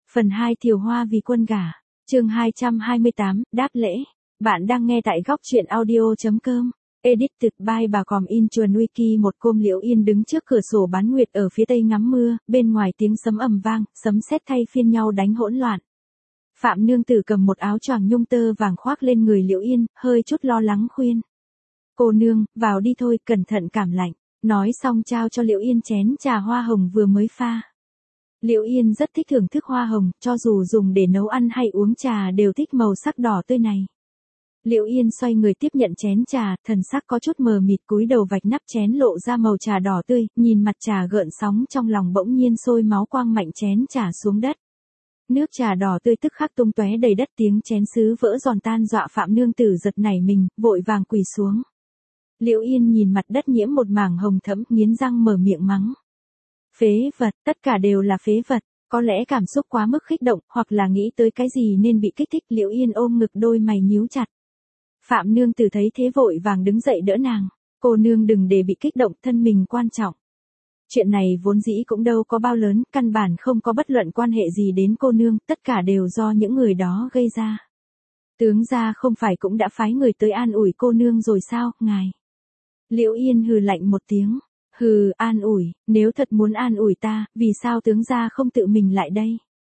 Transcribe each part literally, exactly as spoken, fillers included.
Phần hai Thiều Hoa vì quân gả. Chương hai trăm hai mươi tám, đáp lễ. Bạn đang nghe tại góc truyện audio.com. Edit từ by bà Còm in chuồn wiki. Một hôm Liễu Yên đứng trước cửa sổ bán nguyệt ở phía tây ngắm mưa, bên ngoài tiếng sấm ầm vang, sấm sét thay phiên nhau đánh hỗn loạn. Phạm nương tử cầm một áo choàng nhung tơ vàng khoác lên người Liễu Yên, hơi chút lo lắng khuyên. Cô nương, vào đi thôi, cẩn thận cảm lạnh. Nói xong trao cho Liễu Yên chén trà hoa hồng vừa mới pha. Liễu Yên rất thích thưởng thức hoa hồng, cho dù dùng để nấu ăn hay uống trà đều thích màu sắc đỏ tươi này. Liễu Yên xoay người tiếp nhận chén trà, thần sắc có chút mờ mịt, cúi đầu vạch nắp chén lộ ra màu trà đỏ tươi, nhìn mặt trà gợn sóng trong lòng bỗng nhiên sôi máu, quang mạnh chén trà xuống đất. Nước trà đỏ tươi tức khắc tung tóe đầy đất, tiếng chén sứ vỡ giòn tan dọa Phạm nương tử giật nảy mình, vội vàng quỳ xuống. Liễu Yên nhìn mặt đất nhiễm một mảng hồng thẫm, nghiến răng mở miệng mắng. Phế vật, tất cả đều là phế vật. Có lẽ cảm xúc quá mức kích động, hoặc là nghĩ tới cái gì nên bị kích thích. Liễu Yên ôm ngực, đôi mày nhíu chặt. Phạm nương tử thấy thế vội vàng đứng dậy đỡ nàng. Cô nương đừng để bị kích động, thân mình quan trọng. Chuyện này vốn dĩ cũng đâu có bao lớn, căn bản không có bất luận quan hệ gì đến cô nương, tất cả đều do những người đó gây ra. Tướng gia không phải cũng đã phái người tới an ủi cô nương rồi sao, ngài? Liễu Yên hừ lạnh một tiếng. Hừ, an ủi, nếu thật muốn an ủi ta, vì sao tướng gia không tự mình lại đây?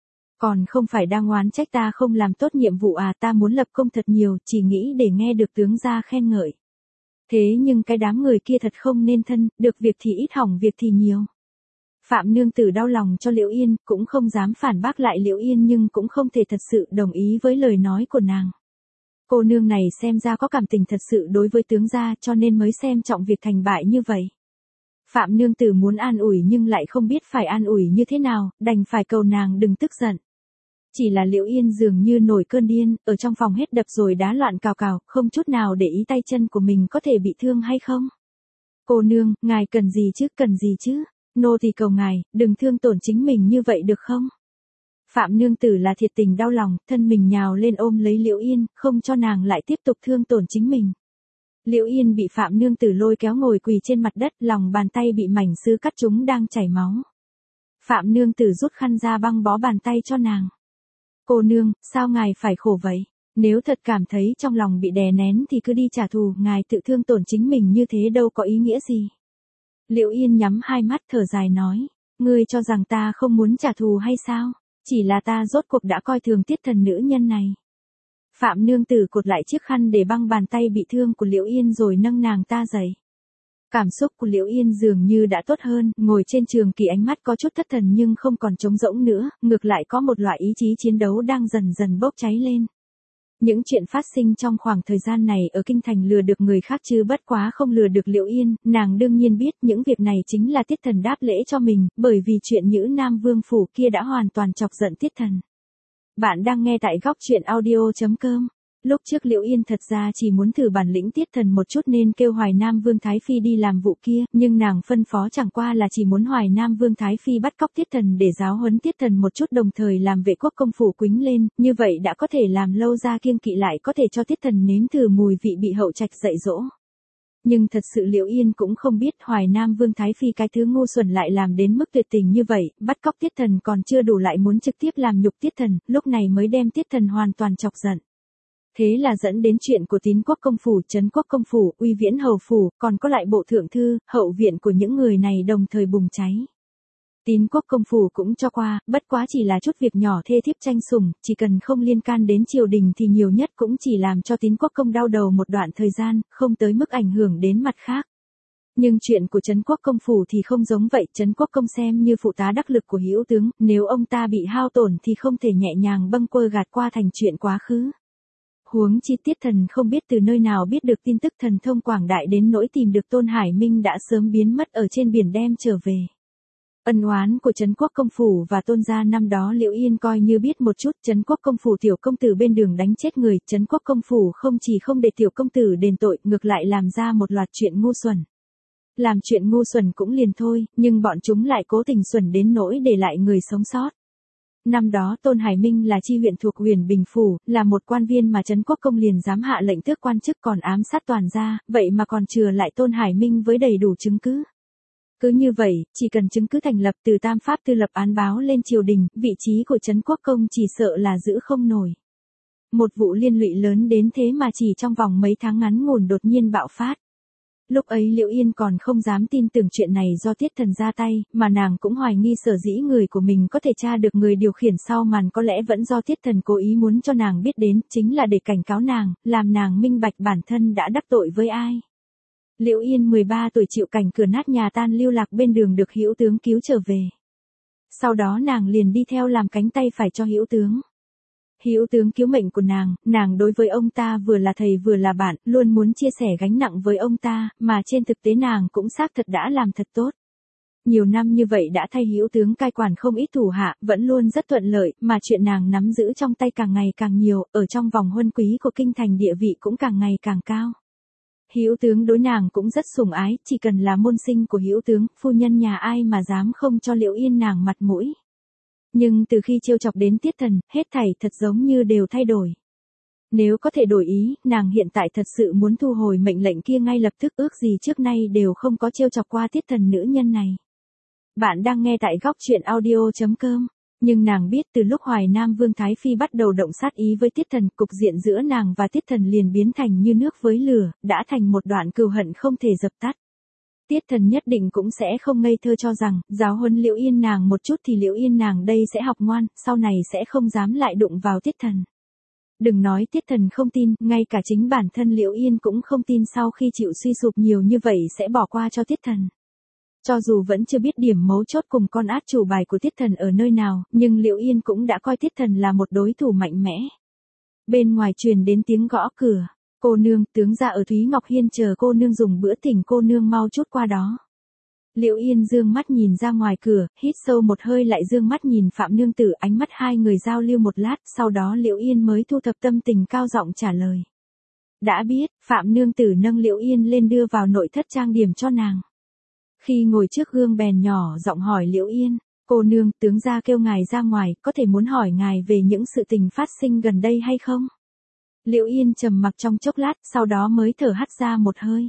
Còn không phải đang oán trách ta không làm tốt nhiệm vụ à? Ta muốn lập công thật nhiều, chỉ nghĩ để nghe được tướng gia khen ngợi. Thế nhưng cái đám người kia thật không nên thân, được việc thì ít hỏng việc thì nhiều. Phạm nương tử đau lòng cho Liễu Yên, cũng không dám phản bác lại Liễu Yên nhưng cũng không thể thật sự đồng ý với lời nói của nàng. Cô nương này xem ra có cảm tình thật sự đối với tướng gia, cho nên mới xem trọng việc thành bại như vậy. Phạm nương tử muốn an ủi nhưng lại không biết phải an ủi như thế nào, đành phải cầu nàng đừng tức giận. Chỉ là Liễu Yên dường như nổi cơn điên, ở trong phòng hết đập rồi đá loạn cào cào, không chút nào để ý tay chân của mình có thể bị thương hay không. Cô nương, ngài cần gì chứ, cần gì chứ, nô tỳ cầu ngài, đừng thương tổn chính mình như vậy được không? Phạm nương tử là thiệt tình đau lòng, thân mình nhào lên ôm lấy Liễu Yên, không cho nàng lại tiếp tục thương tổn chính mình. Liễu Yên bị Phạm nương tử lôi kéo ngồi quỳ trên mặt đất, lòng bàn tay bị mảnh sứ cắt trúng đang chảy máu. Phạm nương tử rút khăn ra băng bó bàn tay cho nàng. Cô nương, sao ngài phải khổ vậy? Nếu thật cảm thấy trong lòng bị đè nén thì cứ đi trả thù, ngài tự thương tổn chính mình như thế đâu có ý nghĩa gì. Liễu Yên nhắm hai mắt thở dài nói, ngươi cho rằng ta không muốn trả thù hay sao? Chỉ là ta rốt cuộc đã coi thường tiết thần nữ nhân này. Phạm nương tử cột lại chiếc khăn để băng bàn tay bị thương của Liễu Yên rồi nâng nàng ta dậy. Cảm xúc của Liễu Yên dường như đã tốt hơn, ngồi trên trường kỳ ánh mắt có chút thất thần nhưng không còn trống rỗng nữa, ngược lại có một loại ý chí chiến đấu đang dần dần bốc cháy lên. Những chuyện phát sinh trong khoảng thời gian này ở kinh thành lừa được người khác chứ bất quá không lừa được Liễu Yên, nàng đương nhiên biết những việc này chính là tiết thần đáp lễ cho mình, bởi vì chuyện Nhữ Nam Vương phủ kia đã hoàn toàn chọc giận tiết thần. Bạn đang nghe tại góc truyện audio.com. Lúc trước Liễu Yên thật ra chỉ muốn thử bản lĩnh tiết thần một chút nên kêu Hoài Nam Vương Thái Phi đi làm vụ kia, nhưng nàng phân phó chẳng qua là chỉ muốn Hoài Nam Vương Thái Phi bắt cóc tiết thần để giáo huấn tiết thần một chút, đồng thời làm vệ quốc công phủ quính lên, như vậy đã có thể làm lâu ra kiêng kỵ, lại có thể cho tiết thần nếm thử mùi vị bị hậu trạch dạy dỗ. Nhưng thật sự Liễu Yên cũng không biết Hoài Nam Vương Thái Phi cái thứ ngu xuẩn lại làm đến mức tuyệt tình như vậy, bắt cóc tiết thần còn chưa đủ lại muốn trực tiếp làm nhục tiết thần, lúc này mới đem tiết thần hoàn toàn chọc giận. Thế là dẫn đến chuyện của Tín Quốc công phủ, Trấn Quốc công phủ, Uy Viễn hầu phủ, còn có lại bộ thượng thư, hậu viện của những người này đồng thời bùng cháy. Tín Quốc công phủ cũng cho qua, bất quá chỉ là chút việc nhỏ thê thiếp tranh sủng, chỉ cần không liên can đến triều đình thì nhiều nhất cũng chỉ làm cho Tín Quốc công đau đầu một đoạn thời gian, không tới mức ảnh hưởng đến mặt khác. Nhưng chuyện của Trấn Quốc công phủ thì không giống vậy, Trấn Quốc công xem như phụ tá đắc lực của hữu tướng, nếu ông ta bị hao tổn thì không thể nhẹ nhàng bâng quơ gạt qua thành chuyện quá khứ. Huống chi tiết thần không biết từ nơi nào biết được tin tức thần thông quảng đại đến nỗi tìm được Tôn Hải Minh đã sớm biến mất ở trên biển đem trở về. Ân oán của Trấn Quốc công phủ và Tôn gia năm đó Liễu Yên coi như biết một chút. Trấn Quốc công phủ tiểu công tử bên đường đánh chết người, Trấn Quốc công phủ không chỉ không để tiểu công tử đền tội, ngược lại làm ra một loạt chuyện ngu xuẩn. Làm chuyện ngu xuẩn cũng liền thôi, nhưng bọn chúng lại cố tình xuẩn đến nỗi để lại người sống sót. Năm đó Tôn Hải Minh là chi huyện thuộc Huyền Bình phủ, là một quan viên mà Trấn Quốc công liền dám hạ lệnh tước quan chức, còn ám sát toàn gia, vậy mà còn chừa lại Tôn Hải Minh với đầy đủ chứng cứ. Cứ như vậy, chỉ cần chứng cứ thành lập từ tam pháp tư lập án báo lên triều đình, vị trí của Trấn Quốc Công chỉ sợ là giữ không nổi. Một vụ liên lụy lớn đến thế mà chỉ trong vòng mấy tháng ngắn ngủn đột nhiên bạo phát. Lúc ấy Liễu Yên còn không dám tin tưởng chuyện này do Tiết Thần ra tay, mà nàng cũng hoài nghi sở dĩ người của mình có thể tra được người điều khiển sau màn có lẽ vẫn do Tiết Thần cố ý muốn cho nàng biết đến, chính là để cảnh cáo nàng, làm nàng minh bạch bản thân đã đắc tội với ai. Liễu Yên mười ba tuổi chịu cảnh cửa nát nhà tan lưu lạc bên đường được Hữu Tướng cứu trở về. Sau đó nàng liền đi theo làm cánh tay phải cho Hữu Tướng. Hữu Tướng cứu mệnh của nàng, nàng đối với ông ta vừa là thầy vừa là bạn, luôn muốn chia sẻ gánh nặng với ông ta, mà trên thực tế nàng cũng xác thật đã làm thật tốt. Nhiều năm như vậy đã thay Hữu Tướng cai quản không ít thủ hạ, vẫn luôn rất thuận lợi, mà chuyện nàng nắm giữ trong tay càng ngày càng nhiều, ở trong vòng huân quý của kinh thành địa vị cũng càng ngày càng cao. Hữu Tướng đối nàng cũng rất sủng ái, chỉ cần là môn sinh của Hữu Tướng, phu nhân nhà ai mà dám không cho Liễu Yên nàng mặt mũi. Nhưng từ khi trêu chọc đến Tiết Thần, hết thảy thật giống như đều thay đổi. Nếu có thể đổi ý, nàng hiện tại thật sự muốn thu hồi mệnh lệnh kia ngay lập tức, ước gì trước nay đều không có trêu chọc qua Tiết Thần nữ nhân này. Bạn đang nghe tại góc truyện audio chấm com. Nhưng nàng biết từ lúc Hoài Nam Vương Thái Phi bắt đầu động sát ý với Tiết Thần, cục diện giữa nàng và Tiết Thần liền biến thành như nước với lửa, đã thành một đoạn cừu hận không thể dập tắt. Tiết Thần nhất định cũng sẽ không ngây thơ cho rằng, giáo huấn Liễu Yên nàng một chút thì Liễu Yên nàng đây sẽ học ngoan, sau này sẽ không dám lại đụng vào Tiết Thần. Đừng nói Tiết Thần không tin, ngay cả chính bản thân Liễu Yên cũng không tin sau khi chịu suy sụp nhiều như vậy sẽ bỏ qua cho Tiết Thần. Cho dù vẫn chưa biết điểm mấu chốt cùng con át chủ bài của Tiết Thần ở nơi nào, nhưng Liễu Yên cũng đã coi Tiết Thần là một đối thủ mạnh mẽ. Bên ngoài truyền đến tiếng gõ cửa. Cô nương, tướng gia ở Thúy Ngọc Hiên chờ cô nương dùng bữa, thỉnh cô nương mau chút qua đó. Liễu Yên dương mắt nhìn ra ngoài cửa, hít sâu một hơi lại dương mắt nhìn Phạm Nương Tử, ánh mắt hai người giao lưu một lát, sau đó Liễu Yên mới thu thập tâm tình cao giọng trả lời. Đã biết, Phạm Nương Tử nâng Liễu Yên lên đưa vào nội thất trang điểm cho nàng. Khi ngồi trước gương bèn nhỏ giọng hỏi Liễu Yên, cô nương, tướng gia kêu ngài ra ngoài, có thể muốn hỏi ngài về những sự tình phát sinh gần đây hay không? Liễu Yên trầm mặc trong chốc lát, sau đó mới thở hắt ra một hơi.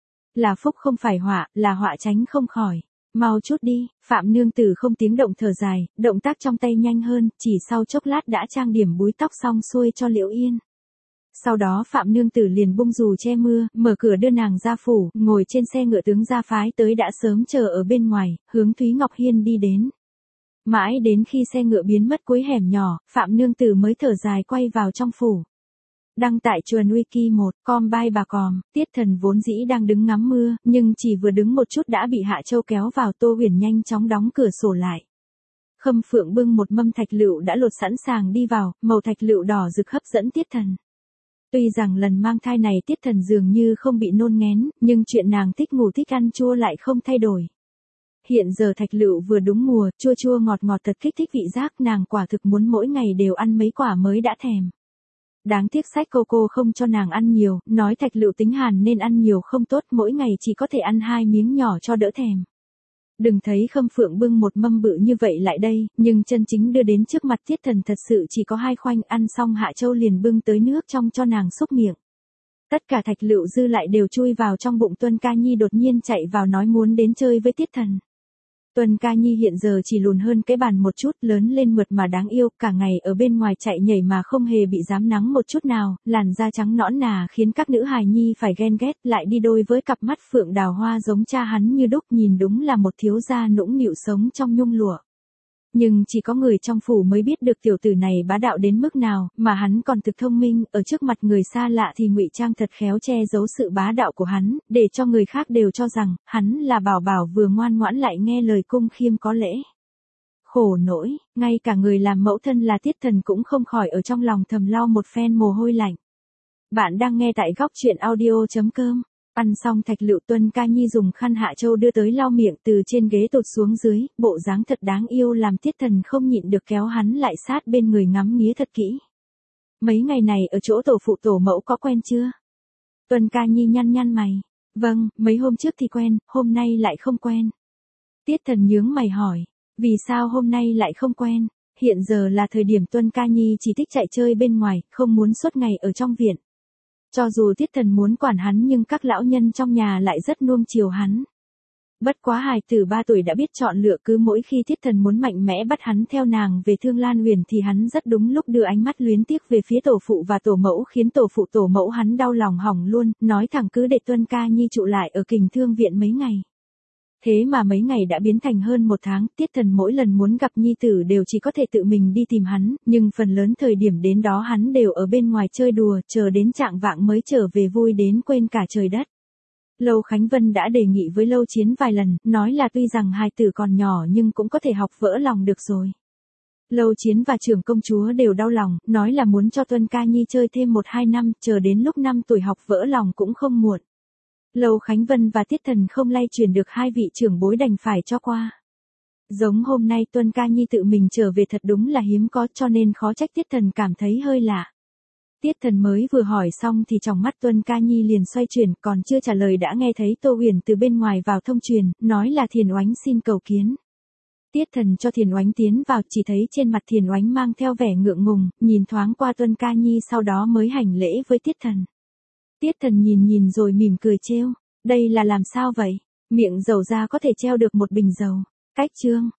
Là phúc không phải họa, là họa tránh không khỏi. Mau chút đi, Phạm Nương Tử không tiếng động thở dài, động tác trong tay nhanh hơn, chỉ sau chốc lát đã trang điểm búi tóc xong xuôi cho Liễu Yên. Sau đó Phạm Nương Tử liền bung dù che mưa, mở cửa đưa nàng ra phủ, ngồi trên xe ngựa tướng gia phái tới đã sớm chờ ở bên ngoài, hướng Thúy Ngọc Hiên đi đến. Mãi đến khi xe ngựa biến mất cuối hẻm nhỏ, Phạm Nương Tử mới thở dài quay vào trong phủ. Đăng tại Chuồn Wiki một, com by bà còm, Tiết Thần vốn dĩ đang đứng ngắm mưa, nhưng chỉ vừa đứng một chút đã bị Hạ Châu kéo vào. Tô Huyền nhanh chóng đóng cửa sổ lại. Khâm Phượng bưng một mâm thạch lựu đã lột sẵn sàng đi vào, màu thạch lựu đỏ rực hấp dẫn Tiết Thần. Tuy rằng lần mang thai này Tiết Thần dường như không bị nôn ngén, nhưng chuyện nàng thích ngủ thích ăn chua lại không thay đổi. Hiện giờ thạch lựu vừa đúng mùa, chua chua ngọt ngọt thật kích thích vị giác, nàng quả thực muốn mỗi ngày đều ăn mấy quả mới đã thèm. Đáng tiếc sách cô cô không cho nàng ăn nhiều, nói thạch lựu tính hàn nên ăn nhiều không tốt, mỗi ngày chỉ có thể ăn hai miếng nhỏ cho đỡ thèm. Đừng thấy Khâm Phượng bưng một mâm bự như vậy lại đây, nhưng chân chính đưa đến trước mặt Tiết Thần thật sự chỉ có hai khoanh, ăn xong Hạ Châu liền bưng tới nước trong cho nàng xúc miệng. Tất cả thạch lựu dư lại đều chui vào trong bụng. Tuân Ca Nhi đột nhiên chạy vào nói muốn đến chơi với Tiết Thần. Tuân Ca Nhi hiện giờ chỉ lùn hơn cái bàn một chút, lớn lên mượt mà đáng yêu, cả ngày ở bên ngoài chạy nhảy mà không hề bị dám nắng một chút nào, làn da trắng nõn nà khiến các nữ hài nhi phải ghen ghét, lại đi đôi với cặp mắt phượng đào hoa giống cha hắn như đúc, nhìn đúng là một thiếu gia nũng nịu sống trong nhung lụa. Nhưng chỉ có người trong phủ mới biết được tiểu tử này bá đạo đến mức nào, mà hắn còn thực thông minh, ở trước mặt người xa lạ thì ngụy trang thật khéo che giấu sự bá đạo của hắn, để cho người khác đều cho rằng, hắn là bảo bảo vừa ngoan ngoãn lại nghe lời cung khiêm có lễ. Khổ nỗi, ngay cả người làm mẫu thân là Tiết Thần cũng không khỏi ở trong lòng thầm lau một phen mồ hôi lạnh. Bạn đang nghe tại góc truyện audio chấm com. Ăn xong thạch lựu, Tuân Ca Nhi dùng khăn Hạ Châu đưa tới lau miệng, từ trên ghế tụt xuống dưới, bộ dáng thật đáng yêu làm Tiết Thần không nhịn được kéo hắn lại sát bên người ngắm nghía thật kỹ. Mấy ngày này ở chỗ tổ phụ tổ mẫu có quen chưa? Tuân Ca Nhi nhăn nhăn mày. Vâng, mấy hôm trước thì quen, hôm nay lại không quen. Tiết Thần nhướng mày hỏi, vì sao hôm nay lại không quen? Hiện giờ là thời điểm Tuân Ca Nhi chỉ thích chạy chơi bên ngoài, không muốn suốt ngày ở trong viện. Cho dù Tiết Thần muốn quản hắn nhưng các lão nhân trong nhà lại rất nuông chiều hắn. Bất quá hài tử ba tuổi đã biết chọn lựa, cứ mỗi khi Tiết Thần muốn mạnh mẽ bắt hắn theo nàng về Thương Lan Huyền thì hắn rất đúng lúc đưa ánh mắt luyến tiếc về phía tổ phụ và tổ mẫu, khiến tổ phụ tổ mẫu hắn đau lòng hỏng luôn, nói thẳng cứ để Tuân Ca Nhi trụ lại ở Kình Thương viện mấy ngày. Thế mà mấy ngày đã biến thành hơn một tháng, Tiết Thần mỗi lần muốn gặp nhi tử đều chỉ có thể tự mình đi tìm hắn, nhưng phần lớn thời điểm đến đó hắn đều ở bên ngoài chơi đùa, chờ đến trạng vạng mới trở về, vui đến quên cả trời đất. Lâu Khánh Vân đã đề nghị với Lâu Chiến vài lần, nói là tuy rằng hài tử còn nhỏ nhưng cũng có thể học vỡ lòng được rồi. Lâu Chiến và trưởng công chúa đều đau lòng, nói là muốn cho Tuân Ca Nhi chơi thêm một hai năm, chờ đến lúc năm tuổi học vỡ lòng cũng không muộn. Lâu Khánh Vân và Tiết Thần không lay chuyển được hai vị trưởng bối, đành phải cho qua. Giống hôm nay Tuân Ca Nhi tự mình trở về thật đúng là hiếm có, cho nên khó trách Tiết Thần cảm thấy hơi lạ. Tiết Thần mới vừa hỏi xong thì trong mắt Tuân Ca Nhi liền xoay chuyển, còn chưa trả lời đã nghe thấy Tô Huyền từ bên ngoài vào thông truyền, nói là Thiền Oánh xin cầu kiến. Tiết Thần cho Thiền Oánh tiến vào, chỉ thấy trên mặt Thiền Oánh mang theo vẻ ngượng ngùng, nhìn thoáng qua Tuân Ca Nhi sau đó mới hành lễ với Tiết Thần. Tiết Thần nhìn nhìn rồi mỉm cười trêu, đây là làm sao vậy? Miệng dầu ra có thể treo được một bình dầu. Cách chương